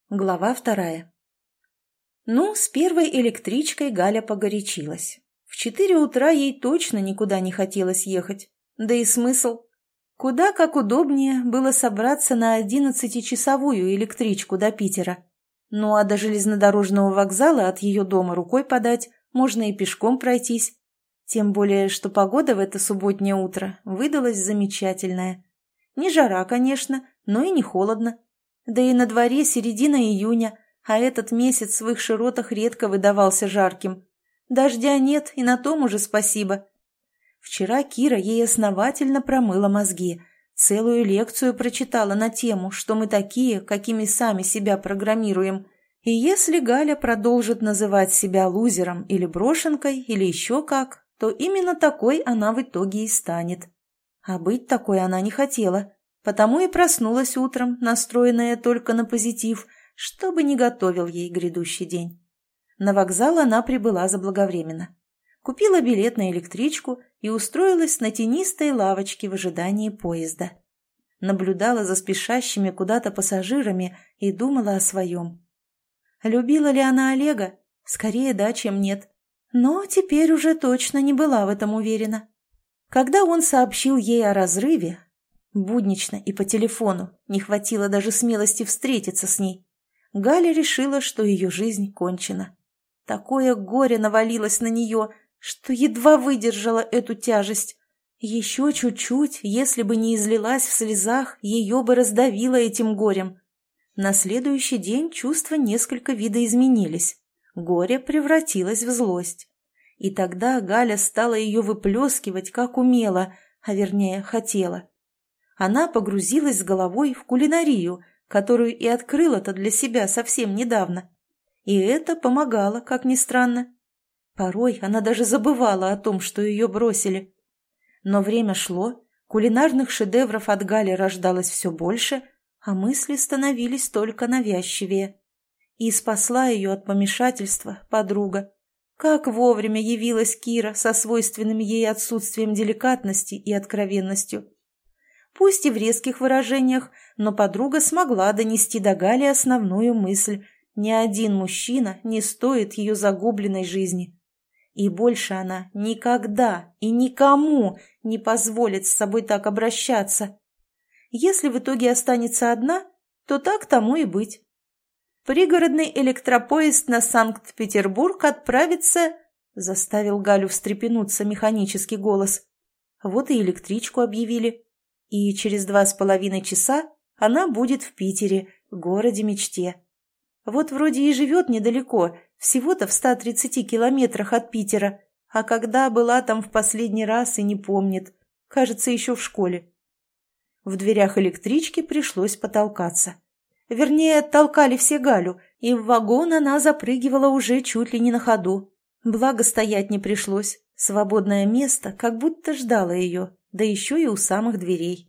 Глава 2. Ну, с первой электричкой Галя погорячилась. В 4 утра ей точно никуда не хотелось ехать. Да и смысл? Куда как удобнее было собраться на 11-часовую электричку до Питера. Ну а до железнодорожного вокзала от ее дома рукой подать, можно и пешком пройтись. Тем более, что погода в это субботнее утро выдалась замечательная. Не жара, конечно, но и не холодно. Да и на дворе середина июня, а этот месяц в их широтах редко выдавался жарким. Дождя нет, и на том уже спасибо. Вчера Кира ей основательно промыла мозги, целую лекцию прочитала на тему, что мы такие, какими сами себя программируем. И если Галя продолжит называть себя лузером или брошенкой, или еще как, то именно такой она в итоге и станет. А быть такой она не хотела. Потому и проснулась утром, настроенная только на позитив, чтобы не готовил ей грядущий день. На вокзал она прибыла заблаговременно. Купила билет на электричку и устроилась на тенистой лавочке в ожидании поезда. Наблюдала за спешащими куда-то пассажирами и думала о своем. Любила ли она Олега? Скорее да, чем нет. Но теперь уже точно не была в этом уверена. Когда он сообщил ей о разрыве, буднично и по телефону, не хватило даже смелости встретиться с ней, Галя решила, что ее жизнь кончена. Такое горе навалилось на нее, что едва выдержала эту тяжесть. Еще чуть-чуть, если бы не излилась в слезах, ее бы раздавило этим горем. На следующий день чувства несколько видоизменились. Горе превратилось в злость. И тогда Галя стала ее выплескивать, как умела, а вернее, хотела. Она погрузилась с головой в кулинарию, которую и открыла-то для себя совсем недавно. И это помогало, как ни странно. Порой она даже забывала о том, что ее бросили. Но время шло, кулинарных шедевров от Гали рождалось все больше, а мысли становились только навязчивее. И спасла ее от помешательства подруга. Как вовремя явилась Кира со свойственным ей отсутствием деликатности и откровенностью. Пусть и в резких выражениях, но подруга смогла донести до Гали основную мысль: ни один мужчина не стоит ее загубленной жизни. И больше она никогда и никому не позволит с собой так обращаться. Если в итоге останется одна, то так тому и быть. Пригородный электропоезд на Санкт-Петербург отправится, заставил Галю встрепенуться механический голос. Вот и электричку объявили. И через 2,5 часа она будет в Питере, городе-мечте. Вот вроде и живет недалеко, всего-то в 130 километрах от Питера, а когда была там в последний раз и не помнит, кажется, еще в школе. В дверях электрички пришлось потолкаться. Вернее, толкали все Галю, и в вагон она запрыгивала уже чуть ли не на ходу. Благо стоять не пришлось, свободное место как будто ждало ее, да еще и у самых дверей.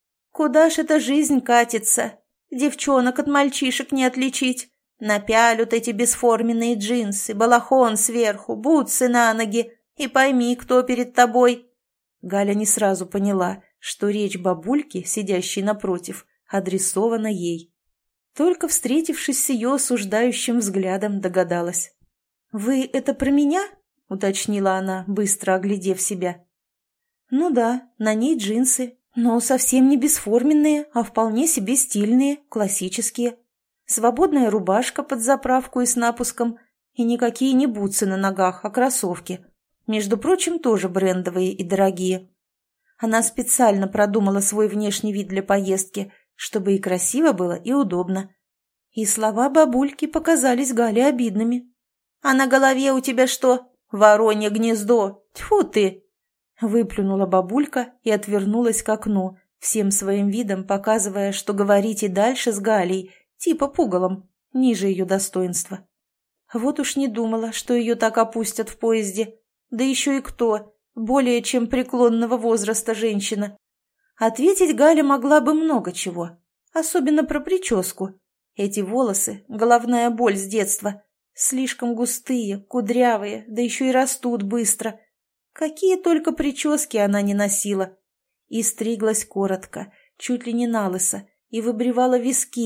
«Куда ж эта жизнь катится? Девчонок от мальчишек не отличить. Напялют эти бесформенные джинсы, балахон сверху, бутсы на ноги, и пойми, кто перед тобой». Галя не сразу поняла, что речь бабульки, сидящей напротив, адресована ей. Только встретившись с ее осуждающим взглядом, догадалась. «Вы это про меня?» — уточнила она, быстро оглядев себя. «Ну да, на ней джинсы, но совсем не бесформенные, а вполне себе стильные, классические. Свободная рубашка под заправку и с напуском, и никакие не бутсы на ногах, а кроссовки. Между прочим, тоже брендовые и дорогие. Она специально продумала свой внешний вид для поездки, чтобы и красиво было, и удобно. И слова бабульки показались Гале обидными. «А на голове у тебя что? Воронье гнездо! Тьфу ты!» Выплюнула бабулька и отвернулась к окну, всем своим видом показывая, что говорить и дальше с Галей, типа пугалом, ниже ее достоинства. Вот уж не думала, что ее так опустят в поезде. Да еще и кто, более чем преклонного возраста женщина. Ответить Галя могла бы много чего, особенно про прическу. Эти волосы — головная боль с детства. Слишком густые, кудрявые, да еще и растут быстро. Какие только прически она не носила. И стриглась коротко, чуть ли не налысо, и выбривала виски,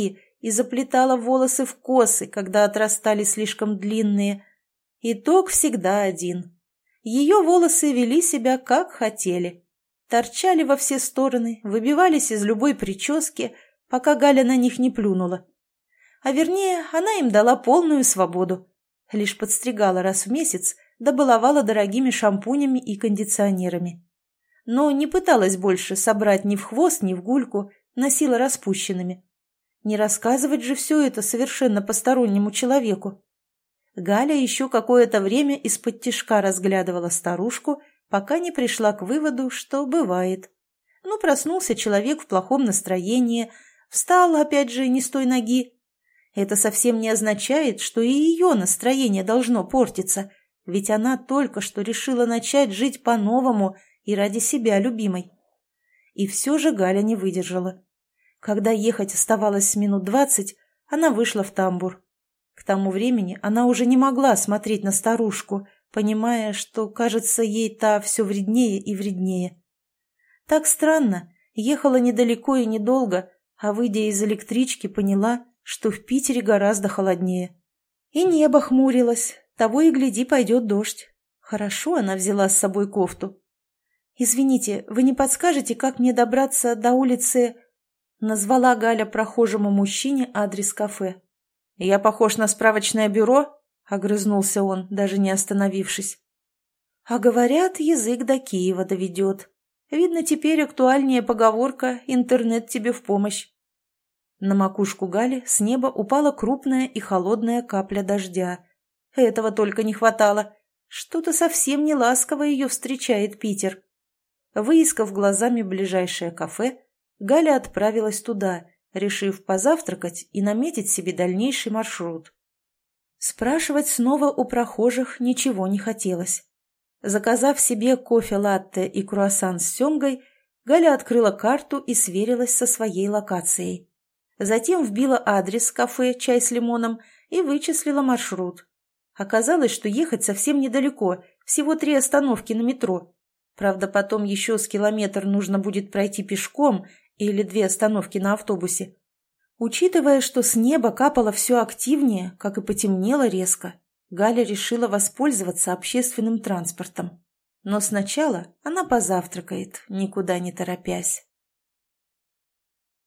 и заплетала волосы в косы, когда отрастали слишком длинные. Итог всегда один. Ее волосы вели себя как хотели. Торчали во все стороны, выбивались из любой прически, пока Галя на них не плюнула. А вернее, она им дала полную свободу. Лишь подстригала раз в месяц, да баловала дорогими шампунями и кондиционерами. Но не пыталась больше собрать ни в хвост, ни в гульку, носила распущенными. Не рассказывать же все это совершенно постороннему человеку. Галя еще какое-то время из-под тишка разглядывала старушку, пока не пришла к выводу, что бывает. Ну, проснулся человек в плохом настроении, встал, опять же, не с той ноги. Это совсем не означает, что и ее настроение должно портиться, ведь она только что решила начать жить по-новому и ради себя любимой. И все же Галя не выдержала. Когда ехать оставалось минут 20, она вышла в тамбур. К тому времени она уже не могла смотреть на старушку, понимая, что, кажется, ей та все вреднее и вреднее. Так странно, ехала недалеко и недолго, а, выйдя из электрички, поняла, что в Питере гораздо холоднее. И небо хмурилось, того и гляди, пойдет дождь. Хорошо она взяла с собой кофту. «Извините, вы не подскажете, как мне добраться до улицы...» Назвала Галя прохожему мужчине адрес кафе. «Я похож на справочное бюро?» — огрызнулся он, даже не остановившись. «А говорят, язык до Киева доведет. Видно, теперь актуальнее поговорка «интернет тебе в помощь». На макушку Гали с неба упала крупная и холодная капля дождя. Этого только не хватало. Что-то совсем не ласково ее встречает Питер. Выискав глазами ближайшее кафе, Галя отправилась туда, решив позавтракать и наметить себе дальнейший маршрут. Спрашивать снова у прохожих ничего не хотелось. Заказав себе кофе-латте и круассан с семгой, Галя открыла карту и сверилась со своей локацией. Затем вбила адрес кафе «Чай с лимоном» и вычислила маршрут. Оказалось, что ехать совсем недалеко, всего 3 остановки на метро. Правда, потом еще с километр нужно будет пройти пешком или 2 остановки на автобусе. Учитывая, что с неба капало все активнее, как и потемнело резко, Галя решила воспользоваться общественным транспортом. Но сначала она позавтракает, никуда не торопясь.